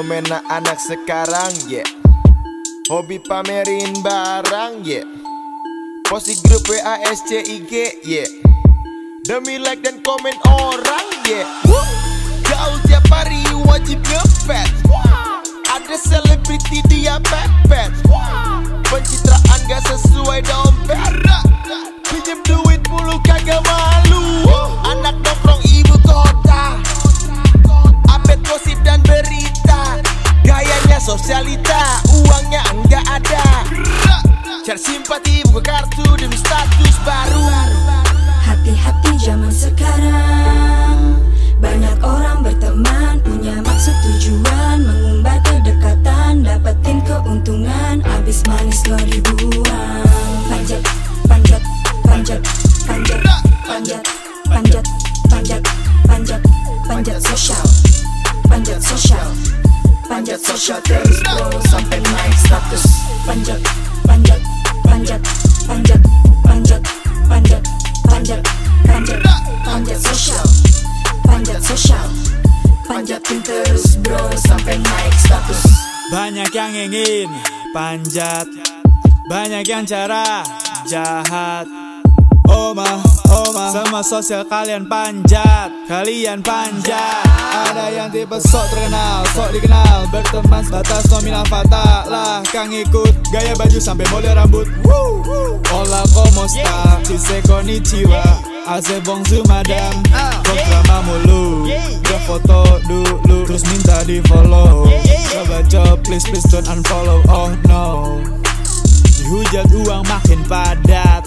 fenomena anak sekarang, yeah. Hobi pamerin barang, yeah. Post di grup WASCIG, yeah. Demi like dan komen orang, yeah. Gaul tiap hari wajib ngefans. Ada selebriti dia pepet. Pencitraan gak sesuai dompet. Pinjem duit mulu kagak malu. Anak nongkrong ibu kota, update gosip dan berita. Gayanya sosialita, uangnya enggak ada. Cari simpati buka kartu demi status baru. Hati-hati zaman sekarang, banyak orang berteman, punya maksud tujuan, mengumbar kedekatan, dapetin keuntungan, abis manis lo dibuang. Panjat, panjat, panjat, panjat, panjat, panjat, panjat, panjat, panjat sosial, panjat sosial, panjat sosial terus bro sampai naik status. Panjat, panjat, panjat, panjat, panjat, panjat, panjat, panjat, panjat sosial, panjat sosial, panjatin terus bro sampai naik status. Banyak yang ingin panjat, banyak yang cara jahat. Oma, semua sosial kalian panjat, kalian panjat. Ada yang tipe sok terkenal, sok dikenal, berteman sebatas nominal fatal lah. Kang ikut gaya baju sampai model rambut. Hola como sta, chise konnichiwa, ase bonjour madam. Programa mulu, gak foto dulu, terus minta di follow. Coba please don't unfollow, oh no. Dihujat uang makin padat.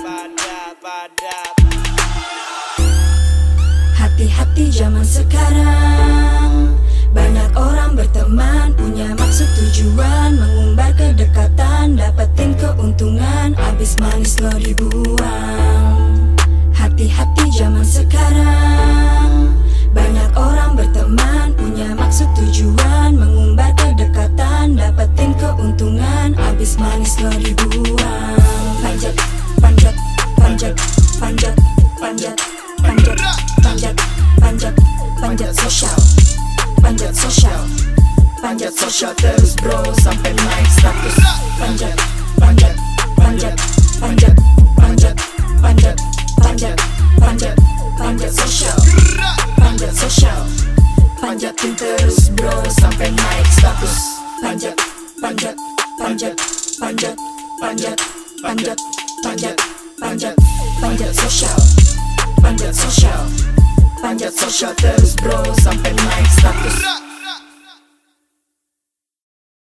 Hati-hati zaman sekarang, banyak orang berteman, punya maksud tujuan, mengumbar kedekatan, dapetin keuntungan, abis manis lo dibuang. Hati-hati zaman sekarang, banyak orang berteman, punya maksud tujuan, mengumbar kedekatan, dapetin keuntungan, abis manis lo dibuang. Panjat, panjat, panjat, panjat, panjat, panjat, panjat, panjat, panjat sosial, panjat sosial, panjat sosial terus bro sampai naik status. Panjat, panjat, panjat, panjat, panjat, panjat, panjat, panjat, panjat sosial, panjat sosial, panjatin terus bro sampai naik status. Panjat, panjat, panjat, panjat, panjat, panjat, panjat, panjat, panjat sosial, panjat sosial, panjat sosial terus bro sampai